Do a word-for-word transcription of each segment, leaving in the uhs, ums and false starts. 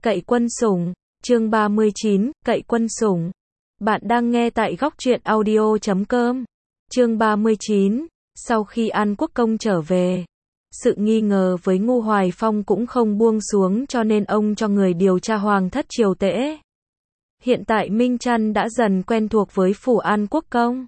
Cậy quân sủng, chương ba mươi chín, Cậy quân sủng. Bạn đang nghe tại góc truyện audio chấm com. Chương ba mươi chín, sau khi An Quốc Công trở về, sự nghi ngờ với Ngô Hoài Phong cũng không buông xuống, cho nên ông cho người điều tra Hoàng thất Triều Tễ. Hiện tại Minh Trăn đã dần quen thuộc với phủ An Quốc Công.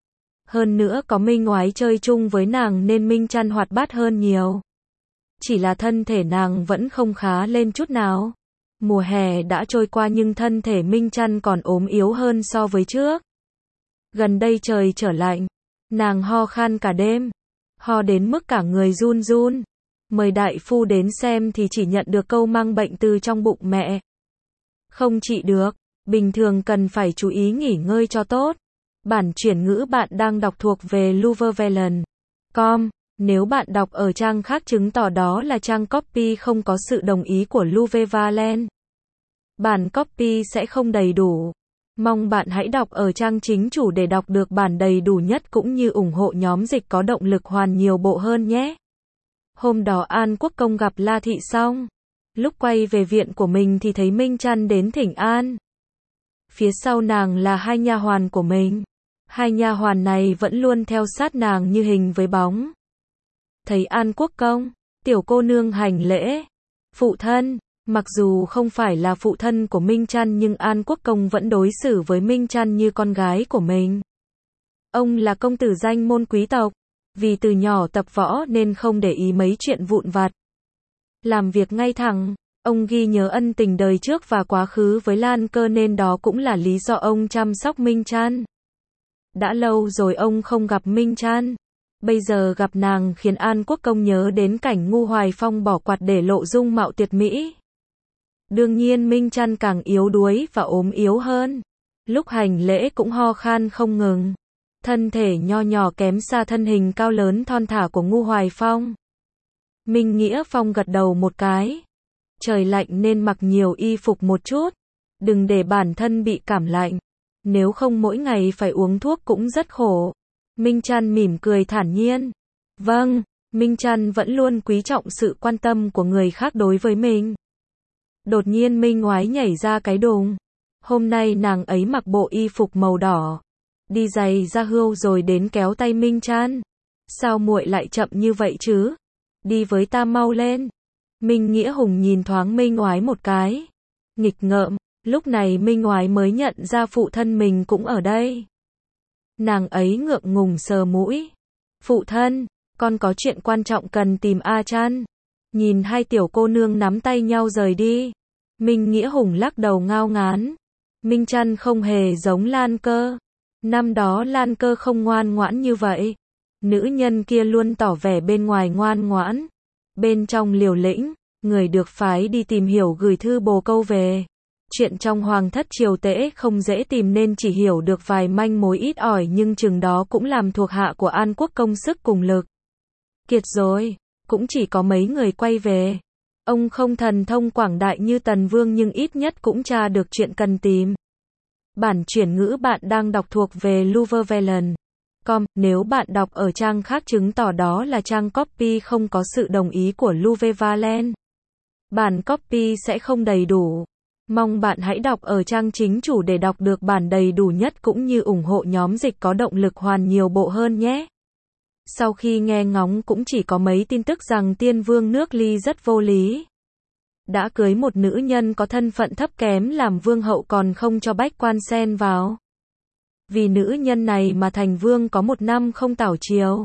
Hơn nữa có Minh Oái chơi chung với nàng nên Minh Trăn hoạt bát hơn nhiều. Chỉ là thân thể nàng vẫn không khá lên chút nào. Mùa hè đã trôi qua nhưng thân thể Minh Trăn còn ốm yếu hơn so với trước. Gần đây trời trở lạnh, nàng ho khan cả đêm, ho đến mức cả người run run. Mời đại phu đến xem thì chỉ nhận được câu mang bệnh từ trong bụng mẹ. Không trị được, bình thường cần phải chú ý nghỉ ngơi cho tốt. Bản chuyển ngữ bạn đang đọc thuộc về Luveren chấm com. Nếu bạn đọc ở trang khác chứng tỏ đó là trang copy không có sự đồng ý của Luveren. Bản copy sẽ không đầy đủ. Mong bạn hãy đọc ở trang chính chủ để đọc được bản đầy đủ nhất cũng như ủng hộ nhóm dịch có động lực hoàn nhiều bộ hơn nhé. Hôm đó An Quốc Công gặp La Thị xong. Lúc quay về viện của mình thì thấy Minh Trăn đến thỉnh an. Phía sau nàng là hai nha hoàn của mình. Hai nha hoàn này vẫn luôn theo sát nàng như hình với bóng. Thấy An Quốc Công, tiểu cô nương hành lễ. Phụ thân, mặc dù không phải là phụ thân của Minh Trăn nhưng An Quốc Công vẫn đối xử với Minh Trăn như con gái của mình. Ông là công tử danh môn quý tộc, vì từ nhỏ tập võ nên không để ý mấy chuyện vụn vặt. Làm việc ngay thẳng, ông ghi nhớ ân tình đời trước và quá khứ với Lan Cơ nên đó cũng là lý do ông chăm sóc Minh Trăn. Đã lâu rồi ông không gặp Minh Trăn. Bây giờ gặp nàng khiến An Quốc Công nhớ đến cảnh Ngô Hoài Phong bỏ quạt để lộ dung mạo tuyệt mỹ. Đương nhiên Minh Trăn càng yếu đuối và ốm yếu hơn. Lúc hành lễ cũng ho khan không ngừng. Thân thể nho nhỏ kém xa thân hình cao lớn thon thả của Ngô Hoài Phong. Minh Nghĩa Phong gật đầu một cái. Trời lạnh nên mặc nhiều y phục một chút. Đừng để bản thân bị cảm lạnh. Nếu không mỗi ngày phải uống thuốc cũng rất khổ. Minh Trăn mỉm cười thản nhiên. Vâng, Minh Trăn vẫn luôn quý trọng sự quan tâm của người khác đối với mình. Đột nhiên Minh Oái nhảy ra cái đùng. Hôm nay nàng ấy mặc bộ y phục màu đỏ. Đi giày ra hươu rồi đến kéo tay Minh Trăn. Sao muội lại chậm như vậy chứ? Đi với ta mau lên. Minh Nghĩa Hùng nhìn thoáng Minh Oái một cái. Nghịch ngợm, lúc này Minh Oái mới nhận ra phụ thân mình cũng ở đây. Nàng ấy ngượng ngùng sờ mũi. Phụ thân, con có chuyện quan trọng cần tìm A Trăn. Nhìn hai tiểu cô nương nắm tay nhau rời đi. Minh Nghĩa Hùng lắc đầu ngao ngán. Minh Trăn không hề giống Lan Cơ. Năm đó Lan Cơ không ngoan ngoãn như vậy. Nữ nhân kia luôn tỏ vẻ bên ngoài ngoan ngoãn. Bên trong liều lĩnh, người được phái đi tìm hiểu gửi thư bồ câu về. Chuyện trong Hoàng thất Triều Tễ không dễ tìm nên chỉ hiểu được vài manh mối ít ỏi nhưng chừng đó cũng làm thuộc hạ của An Quốc Công sức cùng lực. Kiệt rồi, cũng chỉ có mấy người quay về. Ông không thần thông quảng đại như Tần Vương nhưng ít nhất cũng tra được chuyện cần tìm. Bản chuyển ngữ bạn đang đọc thuộc về Luveren chấm com. Nếu bạn đọc ở trang khác chứng tỏ đó là trang copy không có sự đồng ý của Luveren. Bản copy sẽ không đầy đủ. Mong bạn hãy đọc ở trang chính chủ để đọc được bản đầy đủ nhất cũng như ủng hộ nhóm dịch có động lực hoàn nhiều bộ hơn nhé. Sau khi nghe ngóng cũng chỉ có mấy tin tức rằng Tiên Vương nước Ly rất vô lý. Đã cưới một nữ nhân có thân phận thấp kém làm vương hậu còn không cho bách quan xen vào. Vì nữ nhân này mà thành vương có một năm không tảo triều.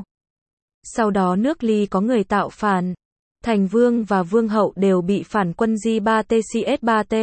Sau đó nước Ly có người tạo phản. Thành vương và vương hậu đều bị phản quân G ba T C S ba T.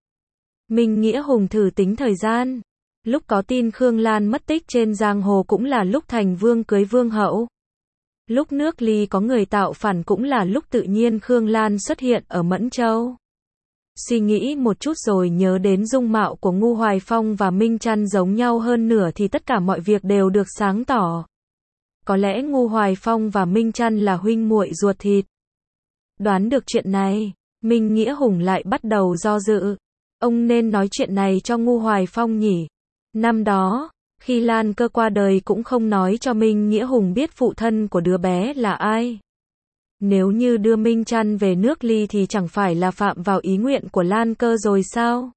Minh Nghĩa Hùng thử tính thời gian. Lúc có tin Khương Lan mất tích trên giang hồ cũng là lúc thành vương cưới vương hậu. Lúc nước Ly có người tạo phản cũng là lúc tự nhiên Khương Lan xuất hiện ở Mẫn Châu. Suy nghĩ một chút rồi nhớ đến dung mạo của Ngô Hoài Phong và Minh Trăn giống nhau hơn nửa thì tất cả mọi việc đều được sáng tỏ. Có lẽ Ngô Hoài Phong và Minh Trăn là huynh muội ruột thịt. Đoán được chuyện này, Minh Nghĩa Hùng lại bắt đầu do dự. Ông nên nói chuyện này cho Ngô Hoài Phong nhỉ? Năm đó, khi Lan Cơ qua đời cũng không nói cho Minh Nghĩa Hùng biết phụ thân của đứa bé là ai. Nếu như đưa Minh Trăn về nước Ly thì chẳng phải là phạm vào ý nguyện của Lan Cơ rồi sao?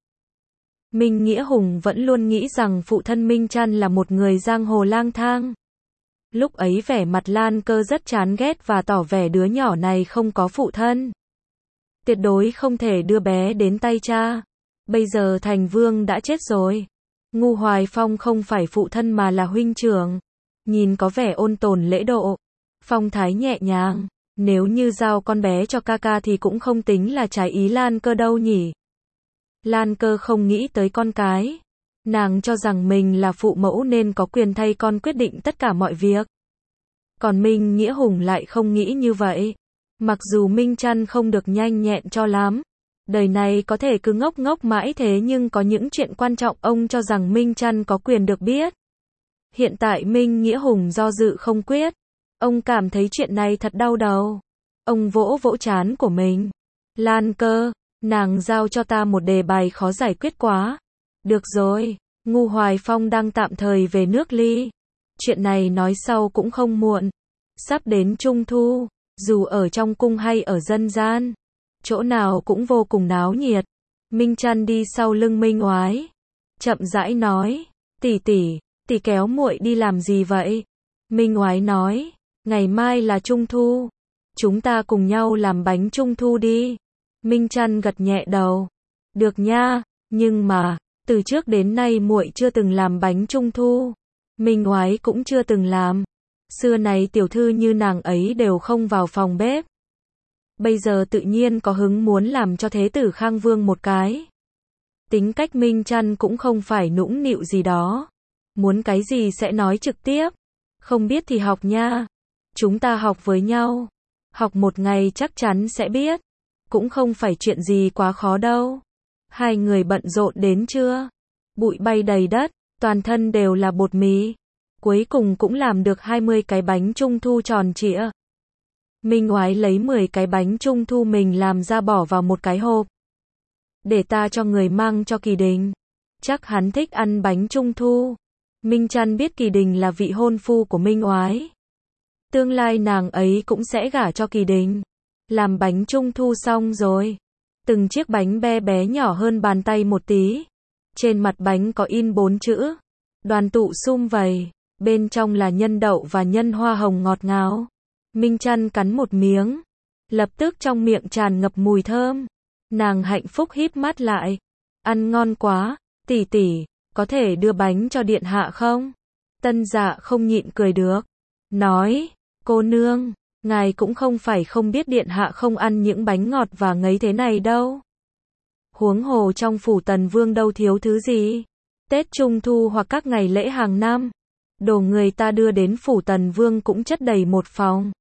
Minh Nghĩa Hùng vẫn luôn nghĩ rằng phụ thân Minh Trăn là một người giang hồ lang thang. Lúc ấy vẻ mặt Lan Cơ rất chán ghét và tỏ vẻ đứa nhỏ này không có phụ thân. Tuyệt đối không thể đưa bé đến tay cha. Bây giờ Thành Vương đã chết rồi. Ngu Hoài Phong không phải phụ thân mà là huynh trưởng. Nhìn có vẻ ôn tồn lễ độ, phong thái nhẹ nhàng. Nếu như giao con bé cho ca ca thì cũng không tính là trái ý Lan Cơ đâu nhỉ. Lan Cơ không nghĩ tới con cái. Nàng cho rằng mình là phụ mẫu nên có quyền thay con quyết định tất cả mọi việc. Còn Minh Nghĩa Hùng lại không nghĩ như vậy. Mặc dù Minh Trăn không được nhanh nhẹn cho lắm, đời này có thể cứ ngốc ngốc mãi thế nhưng có những chuyện quan trọng ông cho rằng Minh Trăn có quyền được biết. Hiện tại Minh Nghĩa Hùng do dự không quyết. Ông cảm thấy chuyện này thật đau đầu. Ông vỗ vỗ trán của mình. Lan Cơ, nàng giao cho ta một đề bài khó giải quyết quá. Được rồi, Ngu Hoài Phong đang tạm thời về nước Ly. Chuyện này nói sau cũng không muộn. Sắp đến Trung Thu, dù ở trong cung hay ở dân gian, chỗ nào cũng vô cùng náo nhiệt. Minh Trăn đi sau lưng Minh Oái, chậm rãi nói, tỷ tỷ, tỷ kéo muội đi làm gì vậy? Minh Oái nói, ngày mai là Trung Thu, chúng ta cùng nhau làm bánh Trung Thu đi. Minh Trăn gật nhẹ đầu, được nha, nhưng mà, từ trước đến nay muội chưa từng làm bánh Trung Thu. Minh Oái cũng chưa từng làm. Xưa này tiểu thư như nàng ấy đều không vào phòng bếp. Bây giờ tự nhiên có hứng muốn làm cho Thế tử Khang Vương một cái. Tính cách Minh Trăn cũng không phải nũng nịu gì đó. Muốn cái gì sẽ nói trực tiếp. Không biết thì học nha. Chúng ta học với nhau. Học một ngày chắc chắn sẽ biết. Cũng không phải chuyện gì quá khó đâu. Hai người bận rộn đến trưa. Bụi bay đầy đất, toàn thân đều là bột mì. Cuối cùng cũng làm được hai mươi cái bánh Trung Thu tròn trịa. Minh Oái lấy mười cái bánh Trung Thu mình làm ra bỏ vào một cái hộp. Để ta cho người mang cho Kỳ Đình. Chắc hắn thích ăn bánh Trung Thu. Minh Trăn biết Kỳ Đình là vị hôn phu của Minh Oái. Tương lai nàng ấy cũng sẽ gả cho Kỳ Đình. Làm bánh Trung Thu xong rồi. Từng chiếc bánh bé bé nhỏ hơn bàn tay một tí. Trên mặt bánh có in bốn chữ. Đoàn tụ sum vầy. Bên trong là nhân đậu và nhân hoa hồng ngọt ngào. Minh Trăn cắn một miếng. Lập tức trong miệng tràn ngập mùi thơm. Nàng hạnh phúc híp mắt lại. Ăn ngon quá, tỷ tỷ, có thể đưa bánh cho điện hạ không? Tân Dạ không nhịn cười được. Nói, cô nương, ngài cũng không phải không biết điện hạ không ăn những bánh ngọt và ngấy thế này đâu. Huống hồ trong phủ Tần Vương đâu thiếu thứ gì. Tết Trung Thu hoặc các ngày lễ hàng năm. Đồ người ta đưa đến phủ Tần Vương cũng chất đầy một phòng.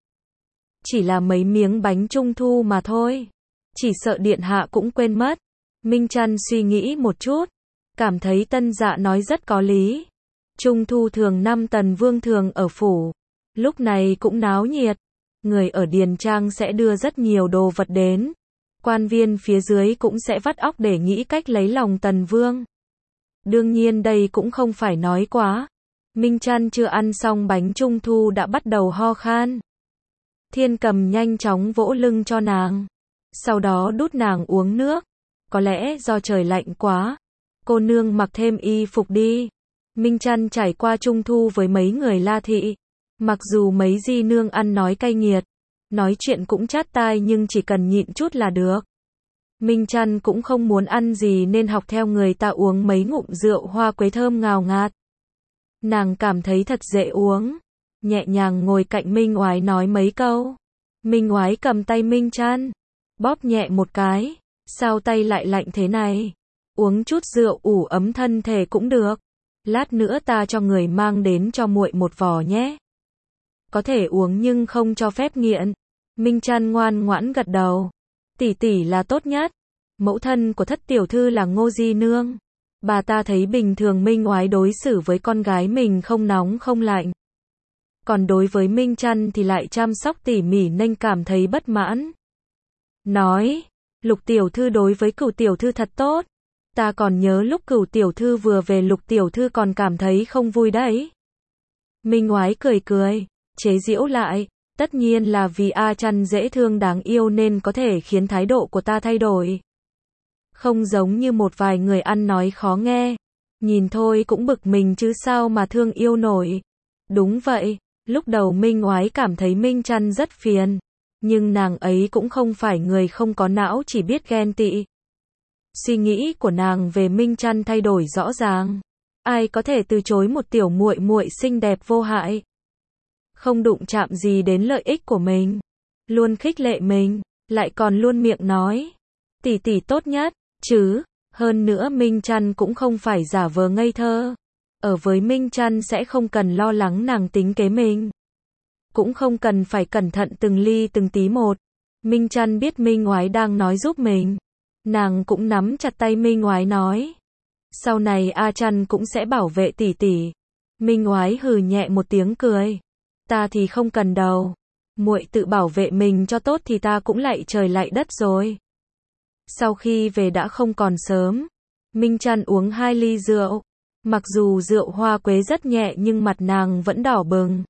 Chỉ là mấy miếng bánh Trung Thu mà thôi. Chỉ sợ điện hạ cũng quên mất. Minh Trăn suy nghĩ một chút. Cảm thấy Tân Dạ nói rất có lý. Trung Thu thường năm Tần Vương thường ở phủ. Lúc này cũng náo nhiệt. Người ở Điền Trang sẽ đưa rất nhiều đồ vật đến. Quan viên phía dưới cũng sẽ vắt óc để nghĩ cách lấy lòng Tần Vương. Đương nhiên đây cũng không phải nói quá. Minh Trăn chưa ăn xong bánh Trung Thu đã bắt đầu ho khan. Thiên Cầm nhanh chóng vỗ lưng cho nàng. Sau đó đút nàng uống nước. Có lẽ do trời lạnh quá. Cô nương mặc thêm y phục đi. Minh Trăn trải qua Trung Thu với mấy người La Thị. Mặc dù mấy di nương ăn nói cay nghiệt. Nói chuyện cũng chát tai nhưng chỉ cần nhịn chút là được. Minh Trăn cũng không muốn ăn gì nên học theo người ta uống mấy ngụm rượu hoa quế thơm ngào ngạt. Nàng cảm thấy thật dễ uống. Nhẹ nhàng ngồi cạnh Minh Oái nói mấy câu. Minh Oái cầm tay Minh Trăn. Bóp nhẹ một cái. Sao tay lại lạnh thế này? Uống chút rượu ủ ấm thân thể cũng được. Lát nữa ta cho người mang đến cho muội một vò nhé. Có thể uống nhưng không cho phép nghiện. Minh Trăn ngoan ngoãn gật đầu. Tỷ tỷ là tốt nhất. Mẫu thân của thất tiểu thư là Ngô Di Nương. Bà ta thấy bình thường Minh Oái đối xử với con gái mình không nóng không lạnh. Còn đối với Minh Trăn thì lại chăm sóc tỉ mỉ nên cảm thấy bất mãn. Nói, Lục tiểu thư đối với Cửu tiểu thư thật tốt. Ta còn nhớ lúc Cửu tiểu thư vừa về Lục tiểu thư còn cảm thấy không vui đấy. Minh Oái cười cười, chế giễu lại, Tất nhiên là vì A Chăn dễ thương đáng yêu nên có thể khiến thái độ của ta thay đổi. Không giống như một vài người ăn nói khó nghe. Nhìn thôi cũng bực mình chứ sao mà thương yêu nổi. Đúng vậy, lúc đầu Minh Oái cảm thấy Minh Chăn rất phiền. Nhưng nàng ấy cũng không phải người không có não chỉ biết ghen tị. Suy nghĩ của nàng về Minh Chăn thay đổi rõ ràng. Ai có thể từ chối một tiểu muội muội xinh đẹp vô hại. Không đụng chạm gì đến lợi ích của mình. Luôn khích lệ mình, lại còn luôn miệng nói. Tỷ tỷ tốt nhất, chứ. Hơn nữa Minh Chăn cũng không phải giả vờ ngây thơ. Ở với Minh Chăn sẽ không cần lo lắng nàng tính kế mình. Cũng không cần phải cẩn thận từng ly từng tí một. Minh Chăn biết Minh Oái đang nói giúp mình. Nàng cũng nắm chặt tay Minh Oái nói. Sau này A Chăn cũng sẽ bảo vệ tỷ tỷ. Minh Oái hừ nhẹ một tiếng cười. Ta thì không cần đâu. Muội tự bảo vệ mình cho tốt thì ta cũng lạy trời lạy đất rồi. Sau khi về đã không còn sớm. Minh Chăn uống hai ly rượu. Mặc dù rượu hoa quế rất nhẹ nhưng mặt nàng vẫn đỏ bừng.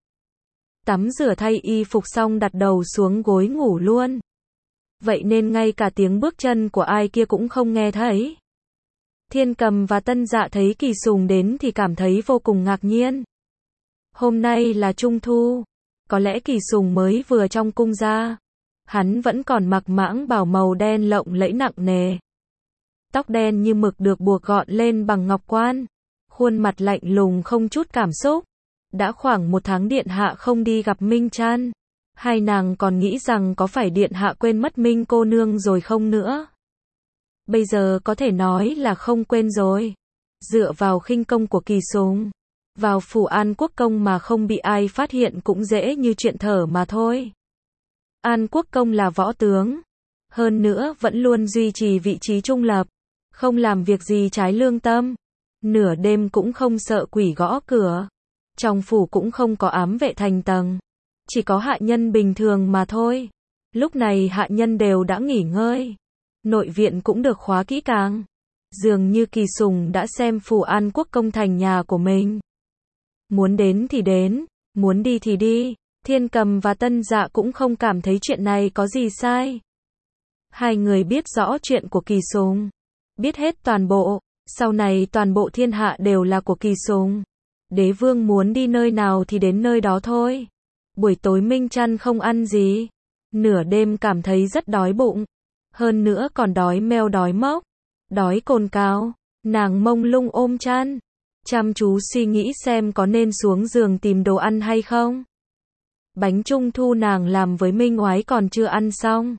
Tắm rửa thay y phục xong đặt đầu xuống gối ngủ luôn. Vậy nên ngay cả tiếng bước chân của ai kia cũng không nghe thấy. Thiên Cầm và Tân Dạ thấy Kỳ Sùng đến thì cảm thấy vô cùng ngạc nhiên. Hôm nay là Trung Thu. Có lẽ Kỳ Sùng mới vừa trong cung ra. Hắn vẫn còn mặc mãng bào màu đen lộng lẫy nặng nề. Tóc đen như mực được buộc gọn lên bằng ngọc quan. Khuôn mặt lạnh lùng không chút cảm xúc. Đã khoảng một tháng điện hạ không đi gặp Minh Chăn. Hai nàng còn nghĩ rằng có phải điện hạ quên mất Minh cô nương rồi không nữa. Bây giờ có thể nói là không quên rồi. Dựa vào khinh công của Kỳ Sùng, vào phủ An Quốc Công mà không bị ai phát hiện cũng dễ như chuyện thở mà thôi. An Quốc Công là võ tướng. Hơn nữa vẫn luôn duy trì vị trí trung lập. Không làm việc gì trái lương tâm. Nửa đêm cũng không sợ quỷ gõ cửa. Trong phủ cũng không có ám vệ thành tầng. Chỉ có hạ nhân bình thường mà thôi. Lúc này hạ nhân đều đã nghỉ ngơi. Nội viện cũng được khóa kỹ càng. Dường như Kỳ Sùng đã xem phủ An Quốc Công thành nhà của mình. Muốn đến thì đến, muốn đi thì đi. Thiên Cầm và Tân Dạ cũng không cảm thấy chuyện này có gì sai. Hai người biết rõ chuyện của Kỳ Sùng. Biết hết toàn bộ. Sau này toàn bộ thiên hạ đều là của Kỳ Sùng. Đế vương muốn đi nơi nào thì đến nơi đó thôi. Buổi tối Minh Chăn không ăn gì. Nửa đêm cảm thấy rất đói bụng. Hơn nữa còn đói meo đói mốc. Đói cồn cào. Nàng mông lung ôm chăn. Chăm chú suy nghĩ xem có nên xuống giường tìm đồ ăn hay không. Bánh trung thu nàng làm với Minh Oái còn chưa ăn xong.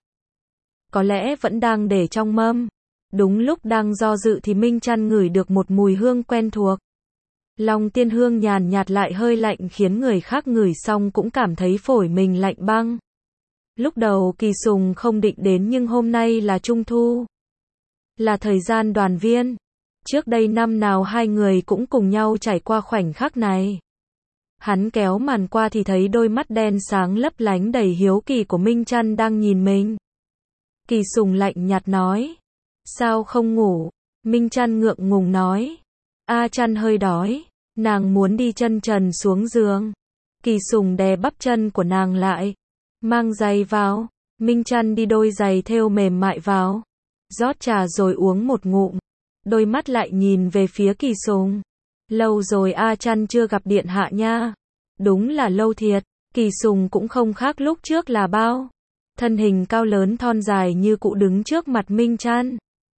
Có lẽ vẫn đang để trong mâm. Đúng lúc đang do dự thì Minh Chăn ngửi được một mùi hương quen thuộc. Long tiên hương nhàn nhạt lại hơi lạnh khiến người khác ngửi xong cũng cảm thấy phổi mình lạnh băng. Lúc đầu Kỳ Sùng không định đến nhưng hôm nay là Trung Thu. Là thời gian đoàn viên. Trước đây năm nào hai người cũng cùng nhau trải qua khoảnh khắc này. Hắn kéo màn qua thì thấy đôi mắt đen sáng lấp lánh đầy hiếu kỳ của Minh Chăn đang nhìn mình. Kỳ Sùng lạnh nhạt nói. Sao không ngủ? Minh Chăn ngượng ngùng nói. A Chăn hơi đói. Nàng muốn đi chân trần xuống giường. Kỳ Sùng đè bắp chân của nàng lại. Mang giày vào. Minh Chăn đi đôi giày thêu mềm mại vào. Rót trà rồi uống một ngụm. Đôi mắt lại nhìn về phía Kỳ Sùng. Lâu rồi A Chăn chưa gặp điện hạ nha. Đúng là lâu thiệt. Kỳ Sùng cũng không khác lúc trước là bao. Thân hình cao lớn thon dài như cụ đứng trước mặt Minh Chăn.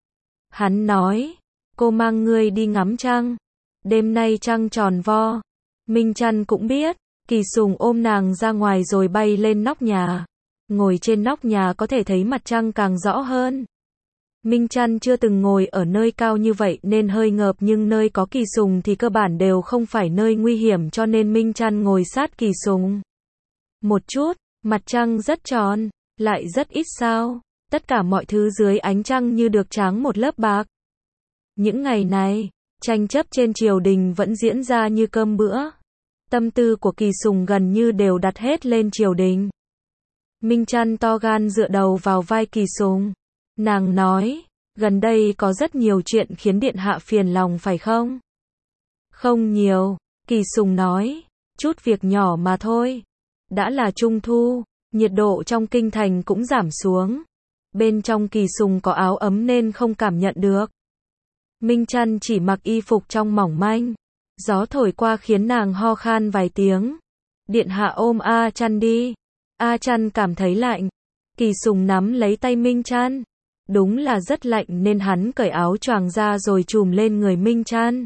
Hắn nói. Cô mang ngươi đi ngắm trăng. Đêm nay trăng tròn vo. Minh Chăn cũng biết. Kỳ Sùng ôm nàng ra ngoài rồi bay lên nóc nhà. Ngồi trên nóc nhà có thể thấy mặt trăng càng rõ hơn. Minh Chăn chưa từng ngồi ở nơi cao như vậy nên hơi ngợp nhưng nơi có Kỳ Sùng thì cơ bản đều không phải nơi nguy hiểm cho nên Minh Chăn ngồi sát Kỳ Sùng. Một chút, mặt trăng rất tròn, lại rất ít sao. Tất cả mọi thứ dưới ánh trăng như được tráng một lớp bạc. Những ngày này, tranh chấp trên triều đình vẫn diễn ra như cơm bữa. Tâm tư của Kỳ Sùng gần như đều đặt hết lên triều đình. Minh Chăn to gan dựa đầu vào vai Kỳ Sùng. Nàng nói, gần đây có rất nhiều chuyện khiến điện hạ phiền lòng phải không? Không nhiều, Kỳ Sùng nói, chút việc nhỏ mà thôi. Đã là trung thu, nhiệt độ trong kinh thành cũng giảm xuống. Bên trong Kỳ Sùng có áo ấm nên không cảm nhận được. Minh Trăn chỉ mặc y phục trong mỏng manh. Gió thổi qua khiến nàng ho khan vài tiếng. Điện hạ ôm A Trăn đi. A Trăn cảm thấy lạnh. Kỳ Sùng nắm lấy tay Minh Trăn. Đúng là rất lạnh nên hắn cởi áo choàng ra rồi trùm lên người Minh Trăn.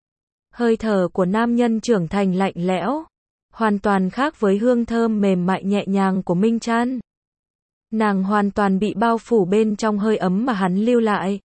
Hơi thở của nam nhân trưởng thành lạnh lẽo, hoàn toàn khác với hương thơm mềm mại nhẹ nhàng của Minh Trăn. Nàng hoàn toàn bị bao phủ bên trong hơi ấm mà hắn lưu lại.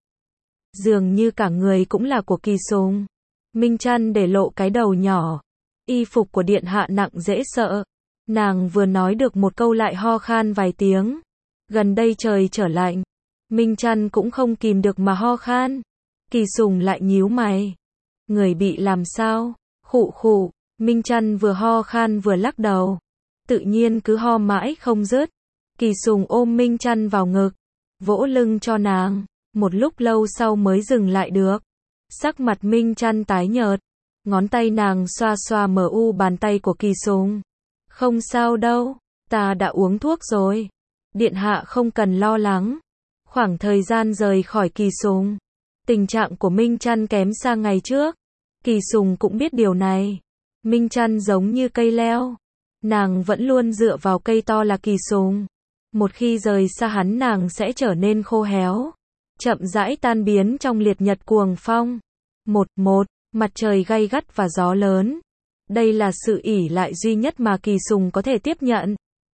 Dường như cả người cũng là của Kỳ Sùng. Minh Trăn để lộ cái đầu nhỏ. Y phục của điện hạ nặng dễ sợ. Nàng vừa nói được một câu lại ho khan vài tiếng. Gần đây trời trở lạnh. Minh Trăn cũng không kìm được mà ho khan. Kỳ Sùng lại nhíu mày. Người bị làm sao? Khụ khụ. Minh Trăn vừa ho khan vừa lắc đầu. Tự nhiên cứ ho mãi không dứt. Kỳ Sùng ôm Minh Trăn vào ngực, vỗ lưng cho nàng. Một lúc lâu sau mới dừng lại được. Sắc mặt Minh Trăn tái nhợt. Ngón tay nàng xoa xoa mờ u bàn tay của Kỳ Sùng. Không sao đâu, ta đã uống thuốc rồi. Điện hạ không cần lo lắng. Khoảng thời gian rời khỏi Kỳ Sùng, tình trạng của Minh Trăn kém xa ngày trước. Kỳ Sùng cũng biết điều này. Minh Trăn giống như cây leo. Nàng vẫn luôn dựa vào cây to là Kỳ Sùng. Một khi rời xa hắn nàng sẽ trở nên khô héo, chậm rãi tan biến trong liệt nhật cuồng phong. Một, một, mặt trời gay gắt và gió lớn. Đây là sự ỷ lại duy nhất mà Kỳ Sùng có thể tiếp nhận.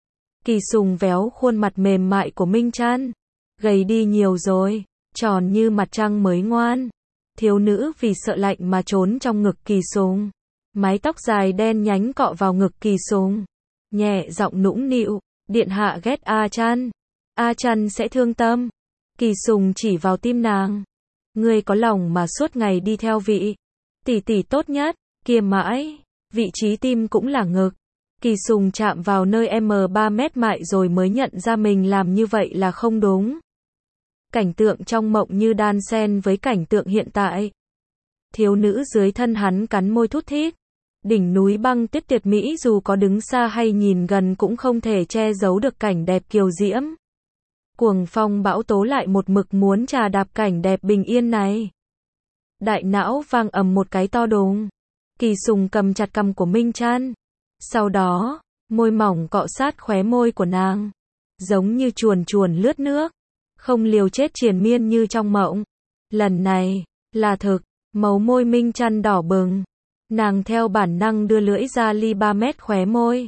Kỳ Sùng véo khuôn mặt mềm mại của Minh Trăn. Gầy đi nhiều rồi, tròn như mặt trăng mới ngoan. Thiếu nữ vì sợ lạnh mà trốn trong ngực Kỳ Sùng. Mái tóc dài đen nhánh cọ vào ngực Kỳ Sùng. Nhẹ giọng nũng nịu, điện hạ ghét A Trăn. A Trăn sẽ thương tâm. Kỳ Sùng chỉ vào tim nàng. Ngươi có lòng mà suốt ngày đi theo vị tỷ tỷ tốt nhất, kia mãi, vị trí tim cũng là ngực. Kỳ Sùng chạm vào nơi em ba mét mại rồi mới nhận ra mình làm như vậy là không đúng. Cảnh tượng trong mộng như đan xen với cảnh tượng hiện tại. Thiếu nữ dưới thân hắn cắn môi thút thít. Đỉnh núi băng tuyết tuyệt mỹ dù có đứng xa hay nhìn gần cũng không thể che giấu được cảnh đẹp kiều diễm. Cuồng phong bão tố lại một mực muốn trà đạp cảnh đẹp bình yên này. Đại não vang ầm một cái to đùng. Kỳ Sùng cầm chặt cằm của Minh Trăn. Sau đó, môi mỏng cọ sát khóe môi của nàng. Giống như chuồn chuồn lướt nước. Không liều chết triền miên như trong mộng. Lần này, là thực, màu môi Minh Trăn đỏ bừng. Nàng theo bản năng đưa lưỡi ra ly ba mét khóe môi.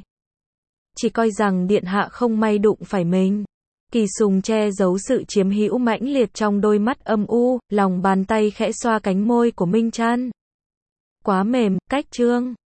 Chỉ coi rằng điện hạ không may đụng phải mình. Kỳ Sùng che giấu sự chiếm hữu mãnh liệt trong đôi mắt âm u, lòng bàn tay khẽ xoa cánh môi của Minh Trăn. Quá mềm, cách trương.